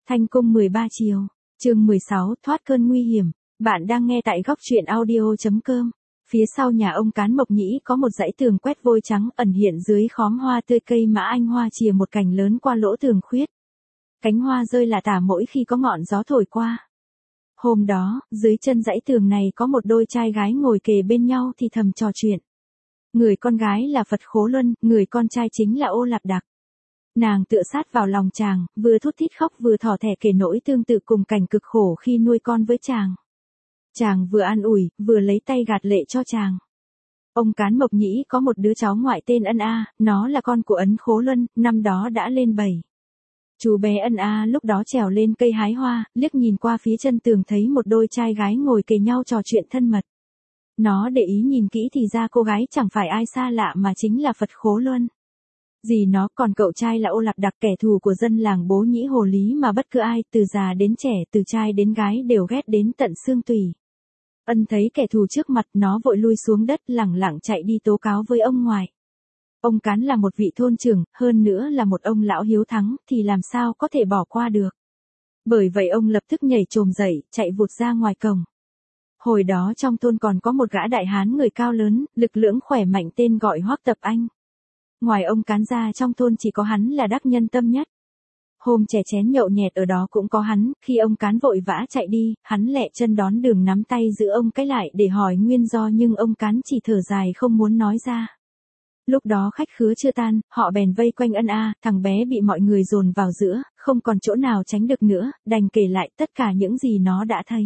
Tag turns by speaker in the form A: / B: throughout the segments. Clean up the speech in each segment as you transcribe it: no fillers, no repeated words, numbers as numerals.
A: Thanh cung 13 chiều. Chương 16, thoát cơn nguy hiểm. Bạn đang nghe tại góc truyện audio.com. Phía sau nhà ông Cán Mộc Nhĩ có một dãy tường quét vôi trắng ẩn hiện dưới khóm hoa tươi, cây mã anh hoa chìa một cành lớn qua lỗ tường khuyết. Cánh hoa rơi lả tả mỗi khi có ngọn gió thổi qua. Hôm đó, dưới chân dãy tường này có một đôi trai gái ngồi kề bên nhau thì thầm trò chuyện. Người con gái là Phật Khố Luân, người con trai chính là Ô Lạp Đặc. Nàng tựa sát vào lòng chàng, vừa thút thít khóc vừa thỏ thẻ kể nỗi tương tự cùng cảnh cực khổ khi nuôi con với chàng. Chàng vừa an ủi, vừa lấy tay gạt lệ cho chàng. Ông Cán Mộc Nhĩ có một đứa cháu ngoại tên Ân A, nó là con của Ấn Khố Luân, năm đó đã lên 7. Chú bé Ân A lúc đó trèo lên cây hái hoa, liếc nhìn qua phía chân tường thấy một đôi trai gái ngồi kề nhau trò chuyện thân mật. Nó để ý nhìn kỹ thì ra cô gái chẳng phải ai xa lạ mà chính là Phật Khố Luân. Dì nó còn cậu trai là Ô Lạp Đặc, kẻ thù của dân làng Bố Nhĩ Hồ Lý mà bất cứ ai, từ già đến trẻ, từ trai đến gái đều ghét đến tận xương tủy. Ân thấy kẻ thù trước mặt, nó vội lui xuống đất lẳng lặng chạy đi tố cáo với ông ngoại. Ông Cán là một vị thôn trưởng, hơn nữa là một ông lão hiếu thắng, thì làm sao có thể bỏ qua được. Bởi vậy ông lập tức nhảy chồm dậy, chạy vụt ra ngoài cổng. Hồi đó trong thôn còn có một gã đại hán người cao lớn, lực lưỡng khỏe mạnh tên gọi Hoắc Tập Anh. Ngoài ông Cán ra trong thôn chỉ có hắn là đắc nhân tâm nhất. Hôm chè chén nhậu nhẹt ở đó cũng có hắn, khi ông Cán vội vã chạy đi, hắn lẹ chân đón đường nắm tay giữ ông cái lại để hỏi nguyên do, nhưng ông Cán chỉ thở dài không muốn nói ra. Lúc đó khách khứa chưa tan, họ bèn vây quanh Ân A, thằng bé bị mọi người dồn vào giữa, không còn chỗ nào tránh được nữa, đành kể lại tất cả những gì nó đã thấy.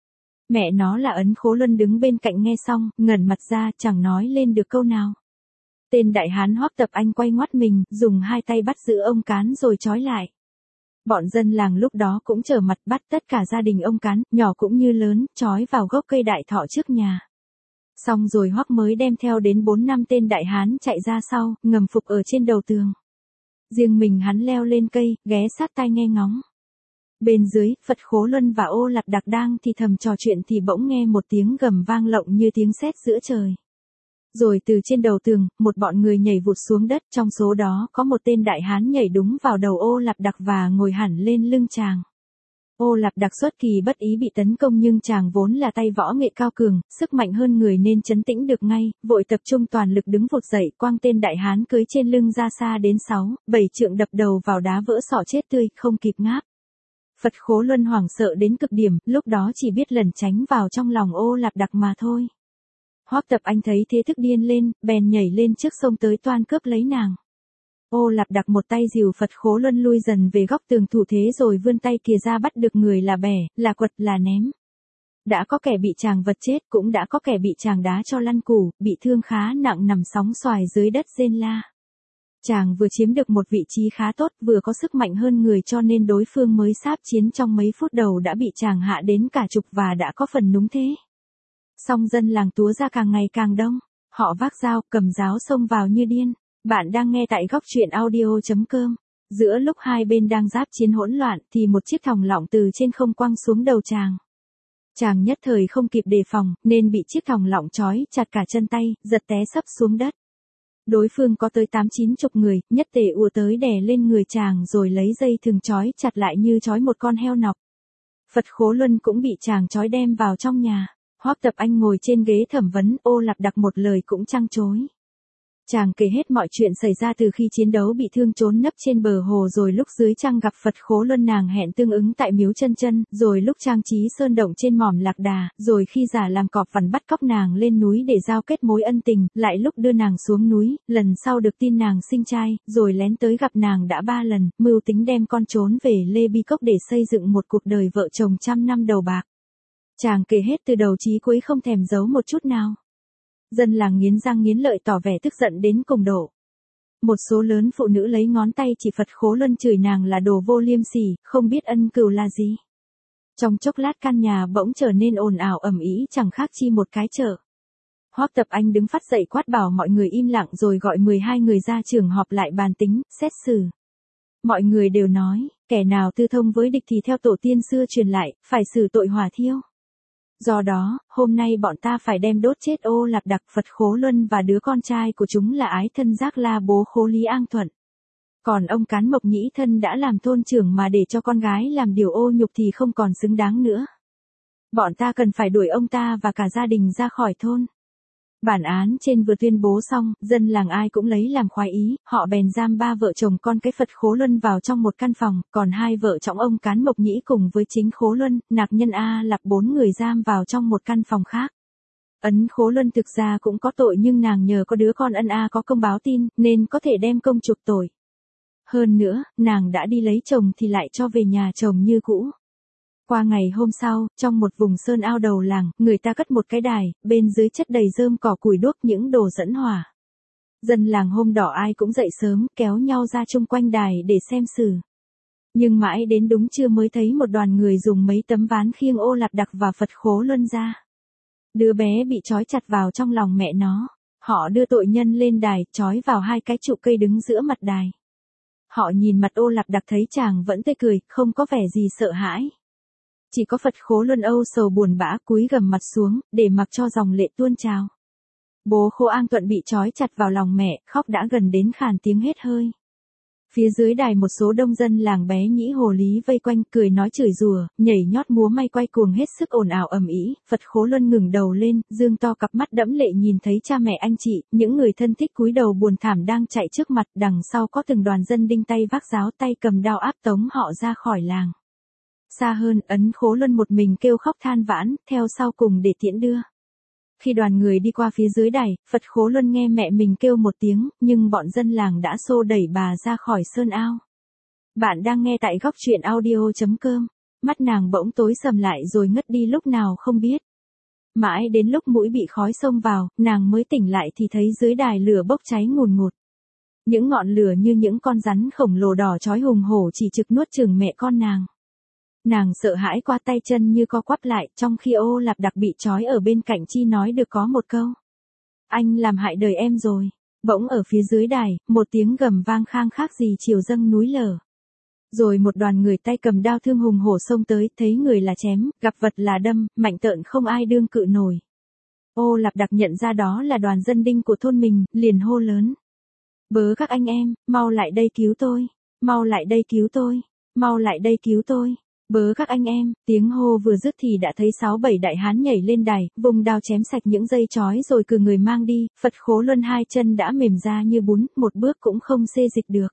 A: Mẹ nó là Ấn Khố Luân đứng bên cạnh nghe xong, ngẩn mặt ra, chẳng nói lên được câu nào. Tên đại hán Hoắc Tập Anh quay ngoắt mình, dùng hai tay bắt giữ ông Cán rồi trói lại. Bọn dân làng lúc đó cũng trở mặt bắt tất cả gia đình ông Cán, nhỏ cũng như lớn, trói vào gốc cây đại thọ trước nhà. Xong rồi Hoắc mới đem theo đến 4-5 tên đại hán chạy ra sau, ngầm phục ở trên đầu tường. Riêng mình hắn leo lên cây, ghé sát tai nghe ngóng. Bên dưới, Phật Khố Luân và Ô Lạp Đặc đang thì thầm trò chuyện thì bỗng nghe một tiếng gầm vang lộng như tiếng sét giữa trời. Rồi từ trên đầu tường, một bọn người nhảy vụt xuống đất, trong số đó có một tên đại hán nhảy đúng vào đầu Ô Lạp Đặc và ngồi hẳn lên lưng chàng. Ô Lạp Đặc xuất kỳ bất ý bị tấn công, nhưng chàng vốn là tay võ nghệ cao cường, sức mạnh hơn người nên trấn tĩnh được ngay, vội tập trung toàn lực đứng vụt dậy, quăng tên đại hán cưới trên lưng ra xa đến 6-7 trượng, đập đầu vào đá vỡ sọ chết tươi, không kịp ngáp. Phật Khố Luân hoảng sợ đến cực điểm, lúc đó chỉ biết lẩn tránh vào trong lòng Ô Lạp Đặc mà thôi. Hoắc Tập Anh thấy thế thức điên lên, bèn nhảy lên trước sông tới toan cướp lấy nàng. Ô Lạp Đặc một tay dìu Phật Khố Luân lui dần về góc tường thủ thế rồi vươn tay kia ra bắt được người là bẻ, là quật, là ném. Đã có kẻ bị chàng vật chết, cũng đã có kẻ bị chàng đá cho lăn củ, bị thương khá nặng nằm sóng xoài dưới đất rên la. Chàng vừa chiếm được một vị trí khá tốt, vừa có sức mạnh hơn người, cho nên đối phương mới sáp chiến trong mấy phút đầu đã bị chàng hạ đến cả chục và đã có phần núng thế. Song dân làng túa ra càng ngày càng đông, họ vác dao, cầm giáo xông vào như điên. Bạn đang nghe tại góc truyện audio.com. Giữa lúc hai bên đang giáp chiến hỗn loạn thì một chiếc thòng lọng từ trên không quăng xuống đầu chàng. Chàng nhất thời không kịp đề phòng nên bị chiếc thòng lọng trói chặt cả chân tay, giật té sấp xuống đất. Đối phương có tới 8-9 chục người, nhất tề ùa tới đè lên người chàng rồi lấy dây thừng trói chặt lại như trói một con heo nọc. Phật Khố Luân cũng bị chàng trói đem vào trong nhà. Hoắc Tập Anh ngồi trên ghế thẩm vấn, Ô Lạp Đặc một lời cũng trăng chối. Chàng kể hết mọi chuyện xảy ra từ khi chiến đấu bị thương trốn nấp trên bờ hồ, rồi lúc dưới trăng gặp Phật Khố Luân nàng hẹn tương ứng tại miếu chân chân, rồi lúc trang trí sơn động trên mỏm Lạc Đà, rồi khi giả làm cọp vằn bắt cóc nàng lên núi để giao kết mối ân tình, lại lúc đưa nàng xuống núi, lần sau được tin nàng sinh trai, rồi lén tới gặp nàng đã 3 lần, mưu tính đem con trốn về Lê Bi Cốc để xây dựng một cuộc đời vợ chồng 100 năm đầu bạc. Chàng kể hết từ đầu chí cuối không thèm giấu một chút nào. Dân làng nghiến răng nghiến lợi tỏ vẻ tức giận đến cùng độ. Một số lớn phụ nữ lấy ngón tay chỉ Phật Khố Luân chửi nàng là đồ vô liêm sỉ, không biết ân cừu là gì. Trong chốc lát căn nhà bỗng trở nên ồn ào ầm ĩ, chẳng khác chi một cái chợ. Hoắc Tập Anh đứng phát dậy quát bảo mọi người im lặng rồi gọi 12 người ra trường họp lại bàn tính, xét xử. Mọi người đều nói, kẻ nào tư thông với địch thì theo tổ tiên xưa truyền lại, phải xử tội hỏa thiêu. Do đó, hôm nay bọn ta phải đem đốt chết Ô Lạp Đặc, Phật Khố Luân và đứa con trai của chúng là ái thân Giác La Bố Khố Lý An Thuận. Còn ông Cán Mộc Nhĩ thân đã làm thôn trưởng mà để cho con gái làm điều ô nhục thì không còn xứng đáng nữa. Bọn ta cần phải đuổi ông ta và cả gia đình ra khỏi thôn. Bản án trên vừa tuyên bố xong, dân làng ai cũng lấy làm khoái ý, họ bèn giam 3 vợ chồng con cái Phật Khố Luân vào trong một căn phòng, còn 2 vợ chồng ông Cán Mộc Nhĩ cùng với chính Khố Luân, Nạc Nhân A Lạp 4 người giam vào trong một căn phòng khác. Ấn Khố Luân thực ra cũng có tội nhưng nàng nhờ có đứa con ân A có công báo tin, nên có thể đem công chuộc tội. Hơn nữa, nàng đã đi lấy chồng thì lại cho về nhà chồng như cũ. Qua ngày hôm sau, trong một vùng sơn ao đầu làng, người ta cất một cái đài, bên dưới chất đầy rơm cỏ củi đuốc những đồ dẫn hỏa. Dân làng hôm đỏ ai cũng dậy sớm, kéo nhau ra chung quanh đài để xem xử. Nhưng mãi đến đúng trưa mới thấy một đoàn người dùng mấy tấm ván khiêng Ô Lạp Đặc và Phật Khố Luân ra. Đứa bé bị trói chặt vào trong lòng mẹ nó. Họ đưa tội nhân lên đài, trói vào 2 cái trụ cây đứng giữa mặt đài. Họ nhìn mặt Ô Lạp Đặc thấy chàng vẫn tươi cười, không có vẻ gì sợ hãi. Chỉ có Phật Khố Luân âu sầu buồn bã cúi gằm mặt xuống, để mặc cho dòng lệ tuôn trào. Bố Khố An Tuận bị trói chặt vào lòng mẹ, khóc đã gần đến khàn tiếng hết hơi. Phía dưới đài một số đông dân làng bé nhĩ hồ lý vây quanh cười nói chửi rủa, nhảy nhót múa may quay cuồng hết sức ồn ào ầm ĩ. Phật Khố Luân ngừng đầu lên, dương to cặp mắt đẫm lệ nhìn thấy cha mẹ anh chị, những người thân thích cúi đầu buồn thảm đang chạy trước mặt, đằng sau có từng đoàn dân đinh tay vác giáo tay cầm đao áp tống họ ra khỏi làng. Xa hơn, Ấn Khố Luân một mình kêu khóc than vãn, theo sau cùng để tiễn đưa. Khi đoàn người đi qua phía dưới đài, Phật Khố Luân nghe mẹ mình kêu một tiếng, nhưng bọn dân làng đã xô đẩy bà ra khỏi sơn ao. Bạn đang nghe tại góc truyện audio.com. Mắt nàng bỗng tối sầm lại rồi ngất đi lúc nào không biết. Mãi đến lúc mũi bị khói xông vào, nàng mới tỉnh lại thì thấy dưới đài lửa bốc cháy ngùn ngụt. Những ngọn lửa như những con rắn khổng lồ đỏ chói hùng hổ chỉ trực nuốt chửng mẹ con nàng. Nàng sợ hãi qua tay chân như co quắp lại, trong khi Ô Lạp Đặc bị trói ở bên cạnh chi nói được có một câu. Anh làm hại đời em rồi. Bỗng ở phía dưới đài, một tiếng gầm vang khang khác gì chiều dâng núi lở. Rồi một đoàn người tay cầm đao thương hùng hổ xông tới, thấy người là chém, gặp vật là đâm, mạnh tợn không ai đương cự nổi. Ô Lạp Đặc nhận ra đó là đoàn dân đinh của thôn mình, liền hô lớn. Bớ các anh em, mau lại đây cứu tôi, mau lại đây cứu tôi, mau lại đây cứu tôi. Bớ các anh em, tiếng hô vừa dứt thì đã thấy 6-7 đại hán nhảy lên đài, vùng đao chém sạch những dây chói rồi cử người mang đi, Phật Khố Luân 2 chân đã mềm ra như bún, một bước cũng không xê dịch được.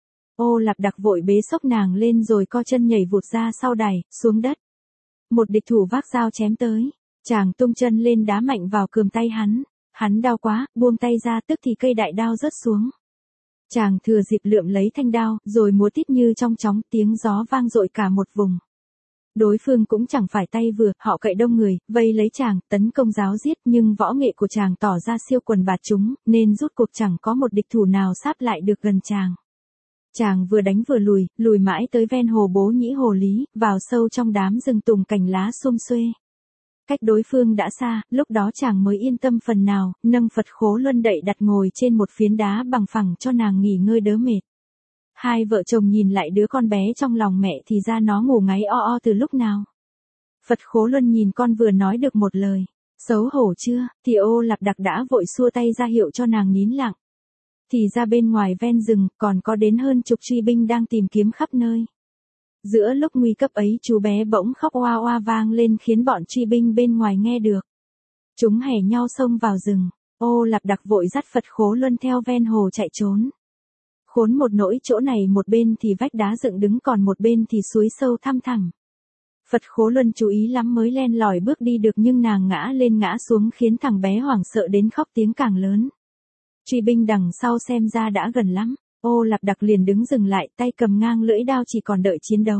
A: Ô Lạp Đặc vội bế xốc nàng lên rồi co chân nhảy vụt ra sau đài, xuống đất. Một địch thủ vác dao chém tới, chàng tung chân lên đá mạnh vào cườm tay hắn đau quá, buông tay ra tức thì cây đại đao rớt xuống. Chàng thừa dịp lượm lấy thanh đao, rồi múa tít như trong chóng, tiếng gió vang dội cả một vùng. Đối phương cũng chẳng phải tay vừa, họ cậy đông người, vây lấy chàng, tấn công giáo giết, nhưng võ nghệ của chàng tỏ ra siêu quần bạt chúng, nên rút cuộc chẳng có một địch thủ nào sáp lại được gần chàng. Chàng vừa đánh vừa lùi mãi tới ven hồ Bố Nhĩ Hồ Lý, vào sâu trong đám rừng tùng cành lá sum xuê. Cách đối phương đã xa, lúc đó chàng mới yên tâm phần nào, nâng Phật Khố Luân đậy đặt ngồi trên một phiến đá bằng phẳng cho nàng nghỉ ngơi đỡ mệt. Hai vợ chồng nhìn lại đứa con bé trong lòng mẹ thì ra nó ngủ ngáy o từ lúc nào. Phật Khố Luân nhìn con vừa nói được một lời, xấu hổ chưa, thì Ô Lạp Đặc đã vội xua tay ra hiệu cho nàng nín lặng. Thì ra bên ngoài ven rừng, còn có đến hơn chục truy binh đang tìm kiếm khắp nơi. Giữa lúc nguy cấp ấy chú bé bỗng khóc oa oa vang lên khiến bọn truy binh bên ngoài nghe được. Chúng hẻ nhau xông vào rừng, Ô Lạp Đặc vội dắt Phật Khố Luân theo ven hồ chạy trốn. Khốn một nỗi chỗ này một bên thì vách đá dựng đứng còn một bên thì suối sâu thăm thẳm. Phật Khố Luân chú ý lắm mới len lỏi bước đi được nhưng nàng ngã lên ngã xuống khiến thằng bé hoảng sợ đến khóc tiếng càng lớn. Truy binh đằng sau xem ra đã gần lắm, Ô Lạp Đặc liền đứng dừng lại tay cầm ngang lưỡi đao chỉ còn đợi chiến đấu.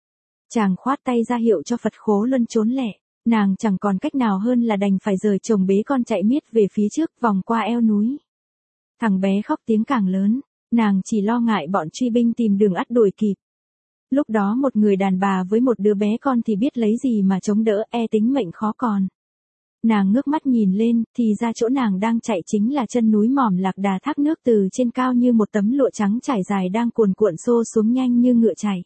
A: Chàng khoát tay ra hiệu cho Phật Khố Luân trốn lẹ, nàng chẳng còn cách nào hơn là đành phải rời chồng bế con chạy miết về phía trước vòng qua eo núi. Thằng bé khóc tiếng càng lớn. Nàng chỉ lo ngại bọn truy binh tìm đường ắt đuổi kịp. Lúc đó một người đàn bà với một đứa bé con thì biết lấy gì mà chống đỡ, tính mệnh khó còn. Nàng ngước mắt nhìn lên, thì ra chỗ nàng đang chạy chính là chân núi Mỏm Lạc Đà, thác nước từ trên cao như một tấm lụa trắng trải dài đang cuồn cuộn xô xuống nhanh như ngựa chảy.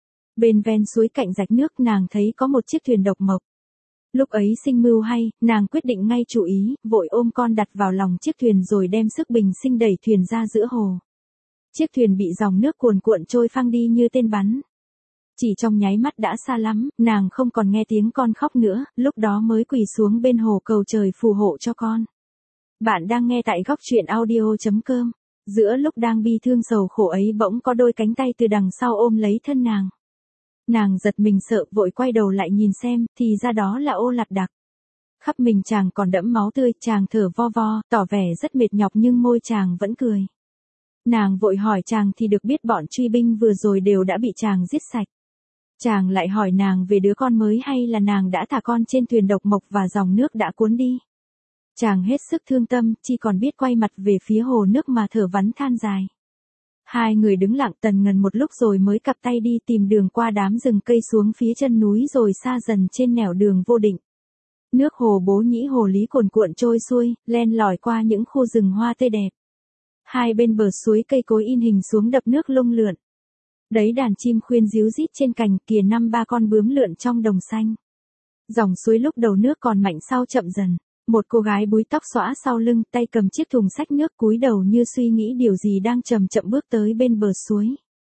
A: Bên ven suối cạnh rạch nước nàng thấy có một chiếc thuyền độc mộc. Lúc ấy sinh mưu hay, nàng quyết định ngay chủ ý, vội ôm con đặt vào lòng chiếc thuyền rồi đem sức bình sinh đẩy thuyền ra giữa hồ. Chiếc thuyền bị dòng nước cuồn cuộn trôi phăng đi như tên bắn. Chỉ trong nháy mắt đã xa lắm, nàng không còn nghe tiếng con khóc nữa, lúc đó mới quỳ xuống bên hồ cầu trời phù hộ cho con. Bạn đang nghe tại góc truyện audio.com. Giữa lúc đang bi thương sầu khổ ấy bỗng có đôi cánh tay từ đằng sau ôm lấy thân nàng. Nàng giật mình sợ vội quay đầu lại nhìn xem, thì ra đó là Ô Lạt Đặc. Khắp mình chàng còn đẫm máu tươi, chàng thở vo vo, tỏ vẻ rất mệt nhọc nhưng môi chàng vẫn cười. Nàng vội hỏi chàng thì được biết bọn truy binh vừa rồi đều đã bị chàng giết sạch. Chàng lại hỏi nàng về đứa con mới hay là nàng đã thả con trên thuyền độc mộc và dòng nước đã cuốn đi. Chàng hết sức thương tâm, chỉ còn biết quay mặt về phía hồ nước mà thở vắn than dài. Hai người đứng lặng tần ngần một lúc rồi mới cặp tay đi tìm đường qua đám rừng cây xuống phía chân núi rồi xa dần trên nẻo đường vô định. Nước hồ Bố Nhĩ Hồ Lý cuồn cuộn trôi xuôi, len lỏi qua những khu rừng hoa tươi đẹp. Hai bên bờ suối cây cối in hình xuống đập nước lung lượn. Đấy đàn chim khuyên ríu rít trên cành, kìa 5-3 con bướm lượn trong đồng xanh. Dòng suối lúc đầu nước còn mạnh sau chậm dần. Một cô gái búi tóc xõa sau lưng, tay cầm chiếc thùng xách nước cúi đầu như suy nghĩ điều gì đang chậm chậm bước tới bên bờ suối.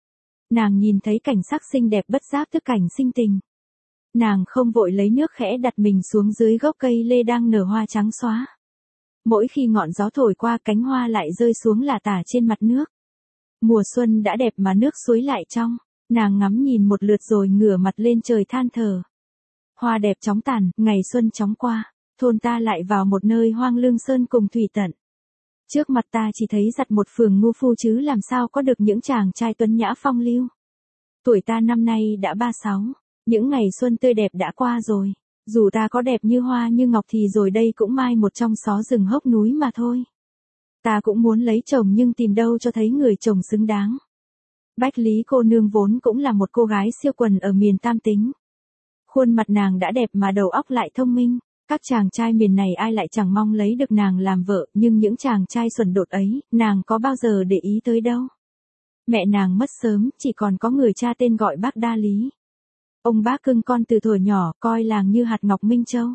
A: Nàng nhìn thấy cảnh sắc xinh đẹp bất giác tức cảnh sinh tình. Nàng không vội lấy nước khẽ đặt mình xuống dưới gốc cây lê đang nở hoa trắng xóa. Mỗi khi ngọn gió thổi qua cánh hoa lại rơi xuống lả tả trên mặt nước. Mùa xuân đã đẹp mà nước suối lại trong. Nàng ngắm nhìn một lượt rồi ngửa mặt lên trời than thở. Hoa đẹp chóng tàn, ngày xuân chóng qua. Thôn ta lại vào một nơi hoang lương sơn cùng thủy tận. Trước mặt ta chỉ thấy giặt một phường ngu phu chứ làm sao có được những chàng trai tuấn nhã phong lưu. Tuổi ta năm nay đã 36, những ngày xuân tươi đẹp đã qua rồi. Dù ta có đẹp như hoa như ngọc thì rồi đây cũng mai một trong xó rừng hốc núi mà thôi. Ta cũng muốn lấy chồng nhưng tìm đâu cho thấy người chồng xứng đáng. Bách Lý cô nương vốn cũng là một cô gái siêu quần ở miền Tam Tính. Khuôn mặt nàng đã đẹp mà đầu óc lại thông minh. Các chàng trai miền này ai lại chẳng mong lấy được nàng làm vợ, nhưng những chàng trai xuẩn đột ấy, nàng có bao giờ để ý tới đâu. Mẹ nàng mất sớm, chỉ còn có người cha tên gọi bác Đa Lý. Ông bác cưng con từ thuở nhỏ, coi làng như hạt ngọc Minh Châu.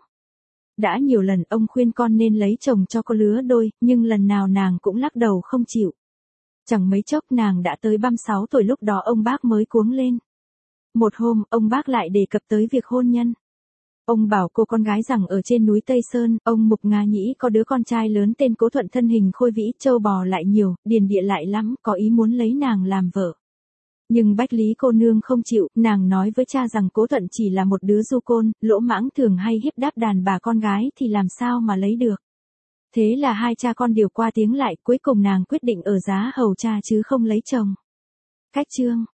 A: Đã nhiều lần ông khuyên con nên lấy chồng cho có lứa đôi, nhưng lần nào nàng cũng lắc đầu không chịu. Chẳng mấy chốc nàng đã tới 36 tuổi, lúc đó ông bác mới cuống lên. Một hôm, ông bác lại đề cập tới việc hôn nhân. Ông bảo cô con gái rằng ở trên núi Tây Sơn, ông Mục Nga Nhĩ có đứa con trai lớn tên Cố Thuận, thân hình khôi vĩ, trâu bò lại nhiều, điền địa lại lắm, có ý muốn lấy nàng làm vợ. Nhưng Bách Lý cô nương không chịu, nàng nói với cha rằng Cố Thuận chỉ là một đứa du côn, lỗ mãng thường hay hiếp đáp đàn bà con gái thì làm sao mà lấy được. Thế là hai cha con điều qua tiếng lại, cuối cùng nàng quyết định ở giá hầu cha chứ không lấy chồng. Cách chương